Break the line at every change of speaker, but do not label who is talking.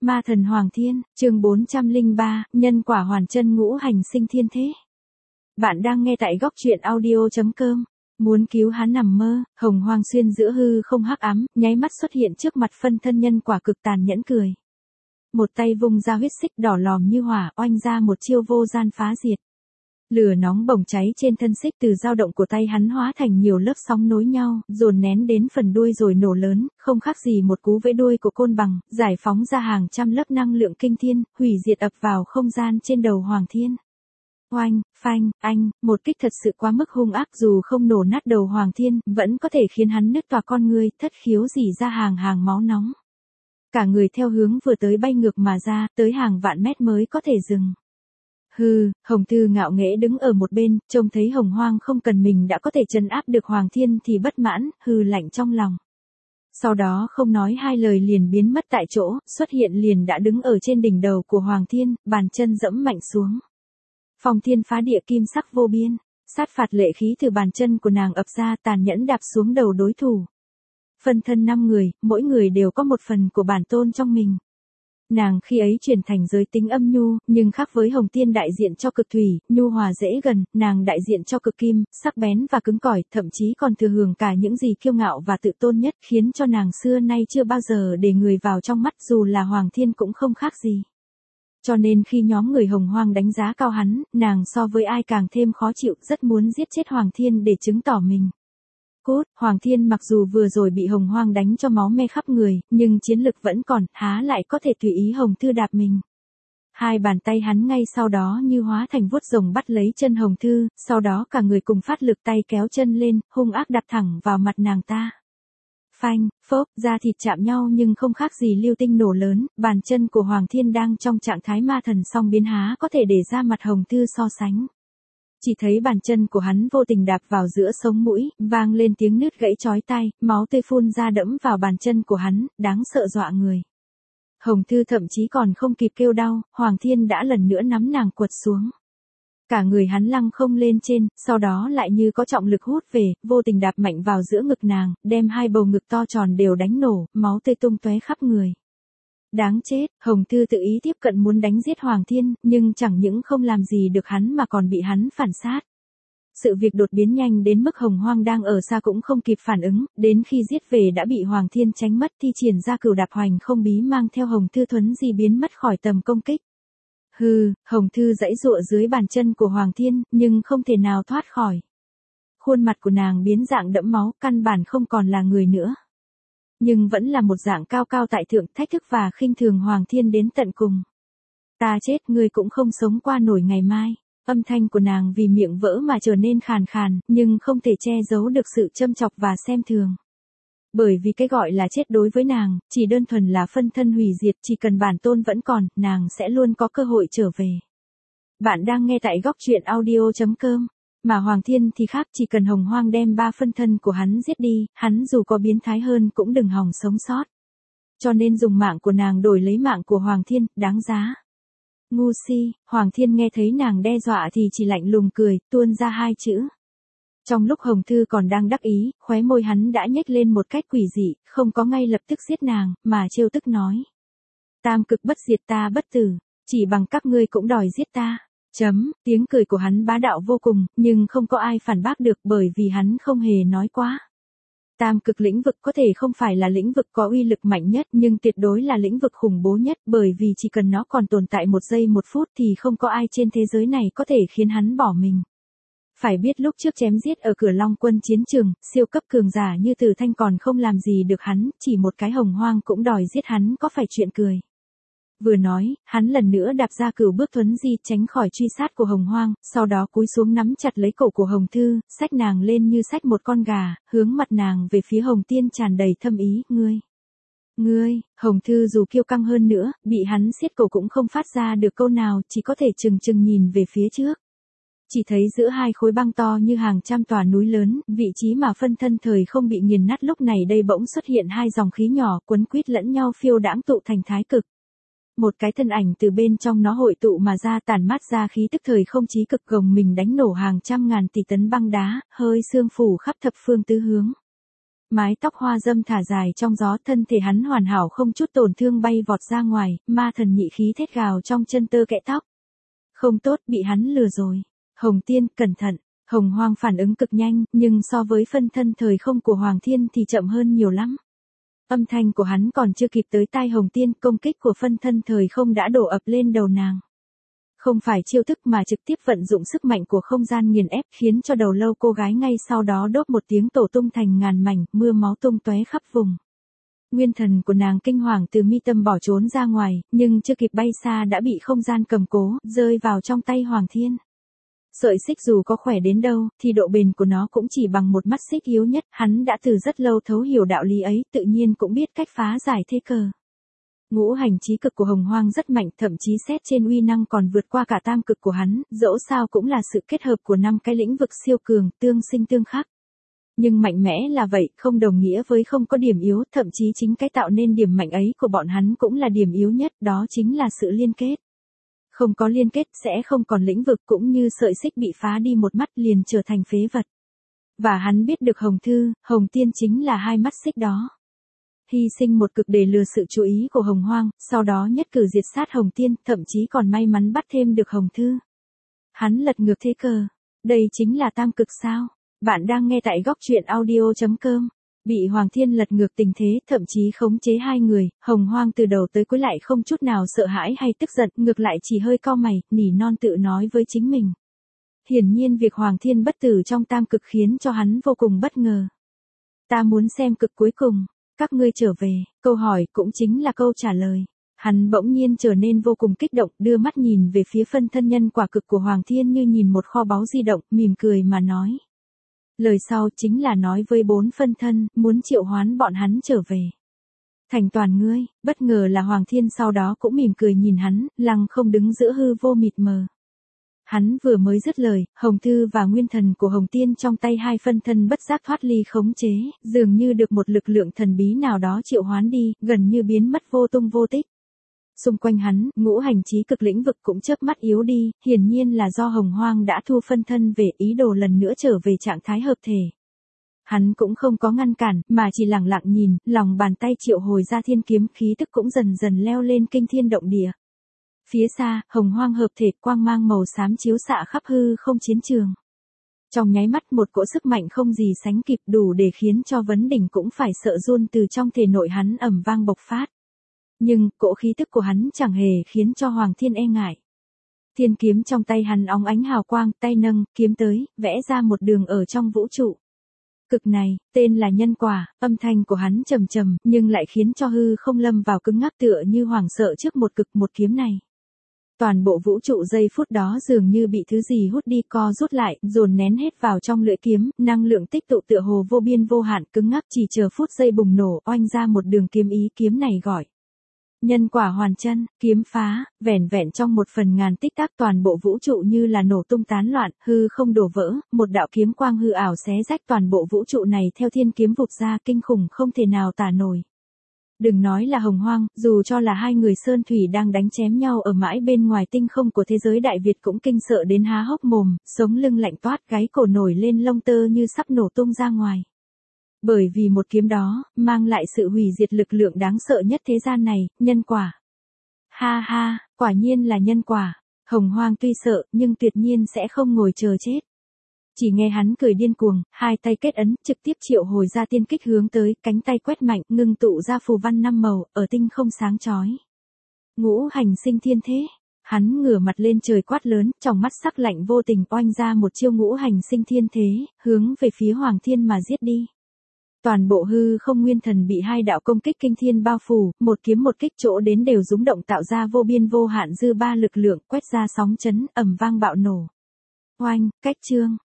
Ma thần Hoàng Thiên, chương 403, nhân quả hoàn chân ngũ hành sinh thiên thế. Bạn đang nghe tại góc truyện audio.com. Muốn cứu hắn nằm mơ, Hồng Hoang xuyên giữa hư không hắc ám, nháy mắt xuất hiện trước mặt phân thân nhân quả cực tàn nhẫn cười. Một tay vung ra huyết xích đỏ lòm như hỏa, oanh ra một chiêu vô gian phá diệt. Lửa nóng bỏng cháy trên thân xích từ dao động của tay hắn hóa thành nhiều lớp sóng nối nhau, dồn nén đến phần đuôi rồi nổ lớn, không khác gì một cú vẫy đuôi của côn bằng, giải phóng ra hàng trăm lớp năng lượng kinh thiên, hủy diệt ập vào không gian trên đầu Hoàng Thiên. Oanh, phanh, anh, một kích thật sự quá mức hung ác, dù không nổ nát đầu Hoàng Thiên, vẫn có thể khiến hắn nứt toạc con ngươi, thất khiếu rỉ ra hàng hàng máu nóng. Cả người theo hướng vừa tới bay ngược mà ra, tới hàng vạn mét mới có thể dừng. Hừ, Hồng Thư ngạo nghễ đứng ở một bên, trông thấy Hồng Hoang không cần mình đã có thể trấn áp được Hoàng Thiên thì bất mãn, hừ lạnh trong lòng. Sau đó không nói hai lời liền biến mất tại chỗ, xuất hiện liền đã đứng ở trên đỉnh đầu của Hoàng Thiên, bàn chân dẫm mạnh xuống. Phong thiên phá địa kim sắc vô biên, sát phạt lệ khí từ bàn chân của nàng ập ra tàn nhẫn đạp xuống đầu đối thủ. Phân thân 5 người, mỗi người đều có một phần của bản tôn trong mình. Nàng khi ấy chuyển thành giới tính âm nhu, nhưng khác với Hồng Tiên đại diện cho cực thủy, nhu hòa dễ gần, nàng đại diện cho cực kim, sắc bén và cứng cỏi, thậm chí còn thừa hưởng cả những gì kiêu ngạo và tự tôn nhất, khiến cho nàng xưa nay chưa bao giờ để người vào trong mắt, dù là Hoàng Thiên cũng không khác gì. Cho nên khi nhóm người Hồng Hoang đánh giá cao hắn, nàng so với ai càng thêm khó chịu, rất muốn giết chết Hoàng Thiên để chứng tỏ mình. Cốt, Hoàng Thiên mặc dù vừa rồi bị Hồng Hoang đánh cho máu me khắp người, nhưng chiến lực vẫn còn, há lại có thể tùy ý Hồng Thư đạp mình. Hai bàn tay hắn ngay sau đó như hóa thành vuốt rồng bắt lấy chân Hồng Thư, sau đó cả người cùng phát lực tay kéo chân lên, hung ác đặt thẳng vào mặt nàng ta. Phanh, phốp, da thịt chạm nhau nhưng không khác gì lưu tinh nổ lớn, bàn chân của Hoàng Thiên đang trong trạng thái ma thần song biến há có thể để ra mặt Hồng Thư so sánh. Chỉ thấy bàn chân của hắn vô tình đạp vào giữa sống mũi, vang lên tiếng nứt gãy chói tai, máu tươi phun ra đẫm vào bàn chân của hắn, đáng sợ dọa người. Hồng Thư thậm chí còn không kịp kêu đau, Hoàng Thiên đã lần nữa nắm nàng quật xuống. Cả người hắn lăng không lên trên, sau đó lại như có trọng lực hút về, vô tình đạp mạnh vào giữa ngực nàng, đem hai bầu ngực to tròn đều đánh nổ, máu tươi tung tóe khắp người. Đáng chết, Hồng Thư tự ý tiếp cận muốn đánh giết Hoàng Thiên, nhưng chẳng những không làm gì được hắn mà còn bị hắn phản sát. Sự việc đột biến nhanh đến mức Hồng Hoang đang ở xa cũng không kịp phản ứng, đến khi giết về đã bị Hoàng Thiên tránh mất, thi triển ra cửu đạp hoành không bí mang theo Hồng Thư thuấn di biến mất khỏi tầm công kích. Hừ, Hồng Thư giãy giụa dưới bàn chân của Hoàng Thiên, nhưng không thể nào thoát khỏi. Khuôn mặt của nàng biến dạng đẫm máu, căn bản không còn là người nữa. Nhưng vẫn là một dạng cao cao tại thượng, thách thức và khinh thường Hoàng Thiên đến tận cùng. Ta chết, ngươi cũng không sống qua nổi ngày mai. Âm thanh của nàng vì miệng vỡ mà trở nên khàn khàn, nhưng không thể che giấu được sự châm chọc và xem thường. Bởi vì cái gọi là chết đối với nàng, chỉ đơn thuần là phân thân hủy diệt, chỉ cần bản tôn vẫn còn, nàng sẽ luôn có cơ hội trở về. Bạn đang nghe tại góc truyện audio.com. Mà Hoàng Thiên thì khác, chỉ cần Hồng Hoang đem 3 phân thân của hắn giết đi, hắn dù có biến thái hơn cũng đừng hòng sống sót. Cho nên dùng mạng của nàng đổi lấy mạng của Hoàng Thiên, đáng giá. Ngu si, Hoàng Thiên nghe thấy nàng đe dọa thì chỉ lạnh lùng cười, tuôn ra 2 chữ. Trong lúc Hồng Thư còn đang đắc ý, khóe môi hắn đã nhếch lên một cách quỷ dị, không có ngay lập tức giết nàng, mà trêu tức nói. Tam cực bất diệt ta bất tử, chỉ bằng các ngươi cũng đòi giết ta. Tiếng cười của hắn bá đạo vô cùng, nhưng không có ai phản bác được bởi vì hắn không hề nói quá. Tam cực lĩnh vực có thể không phải là lĩnh vực có uy lực mạnh nhất nhưng tuyệt đối là lĩnh vực khủng bố nhất bởi vì chỉ cần nó còn tồn tại 1 giây 1 phút thì không có ai trên thế giới này có thể khiến hắn bỏ mình. Phải biết lúc trước chém giết ở cửa Long Quân chiến trường, siêu cấp cường giả như Từ Thanh còn không làm gì được hắn, chỉ một cái Hồng Hoang cũng đòi giết hắn có phải chuyện cười. Vừa nói, hắn lần nữa đạp ra cửu bước thuấn di tránh khỏi truy sát của Hồng Hoang, sau đó cúi xuống nắm chặt lấy cổ của Hồng Thư, xách nàng lên như xách một con gà, hướng mặt nàng về phía Hồng Tiên tràn đầy thâm ý, ngươi, Hồng Thư dù kiêu căng hơn nữa, bị hắn siết cổ cũng không phát ra được câu nào, chỉ có thể chừng chừng nhìn về phía trước. Chỉ thấy giữa 2 khối băng to như hàng trăm tòa núi lớn, vị trí mà phân thân thời không bị nghiền nát lúc này đây bỗng xuất hiện 2 dòng khí nhỏ quấn quýt lẫn nhau phiêu đãng tụ thành thái cực. Một cái thân ảnh từ bên trong nó hội tụ mà ra tản mát ra khí tức thời không chí cực gồng mình đánh nổ hàng trăm ngàn tỷ tấn băng đá, hơi sương phủ khắp thập phương tứ hướng. mái tóc hoa dâm thả dài trong gió, thân thể hắn hoàn hảo không chút tổn thương bay vọt ra ngoài, ma thần nhị khí thét gào trong chân tơ kẽ tóc. Không tốt, bị hắn lừa rồi. Hồng Tiên, cẩn thận. Hồng Hoang phản ứng cực nhanh, nhưng so với phân thân thời không của Hoàng Thiên thì chậm hơn nhiều lắm. Âm thanh của hắn còn chưa kịp tới tai Hồng Tiên, công kích của phân thân thời không đã đổ ập lên đầu nàng. Không phải chiêu thức mà trực tiếp vận dụng sức mạnh của không gian nghiền ép, khiến cho đầu lâu cô gái ngay sau đó đốt một tiếng tổ tung thành ngàn mảnh, mưa máu tung tóe khắp vùng. Nguyên thần của nàng kinh hoàng từ mi tâm bỏ trốn ra ngoài, nhưng chưa kịp bay xa đã bị không gian cầm cố, rơi vào trong tay Hoàng Thiên. Sợi xích dù có khỏe đến đâu, thì độ bền của nó cũng chỉ bằng một mắt xích yếu nhất, hắn đã từ rất lâu thấu hiểu đạo lý ấy, tự nhiên cũng biết cách phá giải thế cờ. Ngũ hành chí cực của Hồng Hoang rất mạnh, thậm chí xét trên uy năng còn vượt qua cả tam cực của hắn, dẫu sao cũng là sự kết hợp của 5 cái lĩnh vực siêu cường, tương sinh tương khắc. Nhưng mạnh mẽ là vậy, không đồng nghĩa với không có điểm yếu, thậm chí chính cái tạo nên điểm mạnh ấy của bọn hắn cũng là điểm yếu nhất, đó chính là sự liên kết. Không có liên kết sẽ không còn lĩnh vực, cũng như sợi xích bị phá đi một mắt liền trở thành phế vật. Và hắn biết được Hồng Thư, Hồng Tiên chính là hai mắt xích đó. Hy sinh một cực để lừa sự chú ý của Hồng Hoang, sau đó nhất cử diệt sát Hồng Tiên, thậm chí còn may mắn bắt thêm được Hồng Thư. Hắn lật ngược thế cờ. Đây chính là tam cực sao? Bạn đang nghe tại góc truyện audio.com. Bị Hoàng Thiên lật ngược tình thế, thậm chí khống chế hai người, Hồng Hoang từ đầu tới cuối lại không chút nào sợ hãi hay tức giận, ngược lại chỉ hơi cau mày, nỉ non tự nói với chính mình. Hiển nhiên việc Hoàng Thiên bất tử trong tam cực khiến cho hắn vô cùng bất ngờ. Ta muốn xem cực cuối cùng. Các ngươi trở về, câu hỏi cũng chính là câu trả lời. Hắn bỗng nhiên trở nên vô cùng kích động, đưa mắt nhìn về phía phân thân nhân quả cực của Hoàng Thiên như nhìn một kho báu di động, mỉm cười mà nói. Lời sau chính là nói với 4 phân thân, muốn triệu hoán bọn hắn trở về. Thành toàn ngươi, bất ngờ là Hoàng Thiên sau đó cũng mỉm cười nhìn hắn, lăng không đứng giữa hư vô mịt mờ. Hắn vừa mới dứt lời, Hồng Thư và nguyên thần của Hồng Tiên trong tay hai phân thân bất giác thoát ly khống chế, dường như được một lực lượng thần bí nào đó triệu hoán đi, gần như biến mất vô tung vô tích. Xung quanh hắn, ngũ hành chí cực lĩnh vực cũng chớp mắt yếu đi, hiển nhiên là do Hồng Hoang đã thu phân thân về, ý đồ lần nữa trở về trạng thái hợp thể. Hắn cũng không có ngăn cản, mà chỉ lặng lặng nhìn, lòng bàn tay triệu hồi ra thiên kiếm, khí tức cũng dần dần leo lên kinh thiên động địa. Phía xa, Hồng Hoang hợp thể, quang mang màu xám chiếu xạ khắp hư không chiến trường. Trong nháy mắt một cỗ sức mạnh không gì sánh kịp, đủ để khiến cho Vấn Đỉnh cũng phải sợ run, từ trong thể nội hắn ầm vang bộc phát. Nhưng, cỗ khí tức của hắn chẳng hề khiến cho Hoàng Thiên e ngại. Thiên kiếm trong tay hắn óng ánh hào quang, tay nâng, kiếm tới, vẽ ra một đường ở trong vũ trụ. Cực này, tên là nhân quả, âm thanh của hắn trầm trầm, nhưng lại khiến cho hư không lâm vào cứng ngắc, tựa như hoảng sợ trước một cực một kiếm này. Toàn bộ vũ trụ giây phút đó dường như bị thứ gì hút đi, co rút lại, dồn nén hết vào trong lưỡi kiếm, năng lượng tích tụ tựa hồ vô biên vô hạn, cứng ngắc chỉ chờ phút giây bùng nổ, oanh ra một đường kiếm ý, kiếm này gọi. Nhân quả hoàn chân, kiếm phá, vẻn vẹn trong một phần ngàn tích tắc toàn bộ vũ trụ như là nổ tung tán loạn, hư không đổ vỡ, một đạo kiếm quang hư ảo xé rách toàn bộ vũ trụ này theo thiên kiếm vụt ra, kinh khủng không thể nào tả nổi. Đừng nói là Hồng Hoang, dù cho là hai người sơn thủy đang đánh chém nhau ở mãi bên ngoài tinh không của thế giới Đại Việt cũng kinh sợ đến há hốc mồm, sống lưng lạnh toát, gáy cổ nổi lên lông tơ như sắp nổ tung ra ngoài. Bởi vì một kiếm đó, mang lại sự hủy diệt lực lượng đáng sợ nhất thế gian này, nhân quả. Ha ha, quả nhiên là nhân quả. Hồng Hoang tuy sợ, nhưng tuyệt nhiên sẽ không ngồi chờ chết. Chỉ nghe hắn cười điên cuồng, hai tay kết ấn, trực tiếp triệu hồi ra tiên kích hướng tới, cánh tay quét mạnh, ngưng tụ ra phù văn 5 màu, ở tinh không sáng chói. Ngũ hành sinh thiên thế. Hắn ngửa mặt lên trời quát lớn, trong mắt sắc lạnh vô tình oanh ra một chiêu ngũ hành sinh thiên thế, hướng về phía Hoàng Thiên mà giết đi. Toàn bộ hư không nguyên thần bị hai đạo công kích kinh thiên bao phủ, một kiếm một kích chỗ đến đều rúng động tạo ra vô biên vô hạn dư ba lực lượng, quét ra sóng chấn, ầm vang bạo nổ. Oanh, cách chương,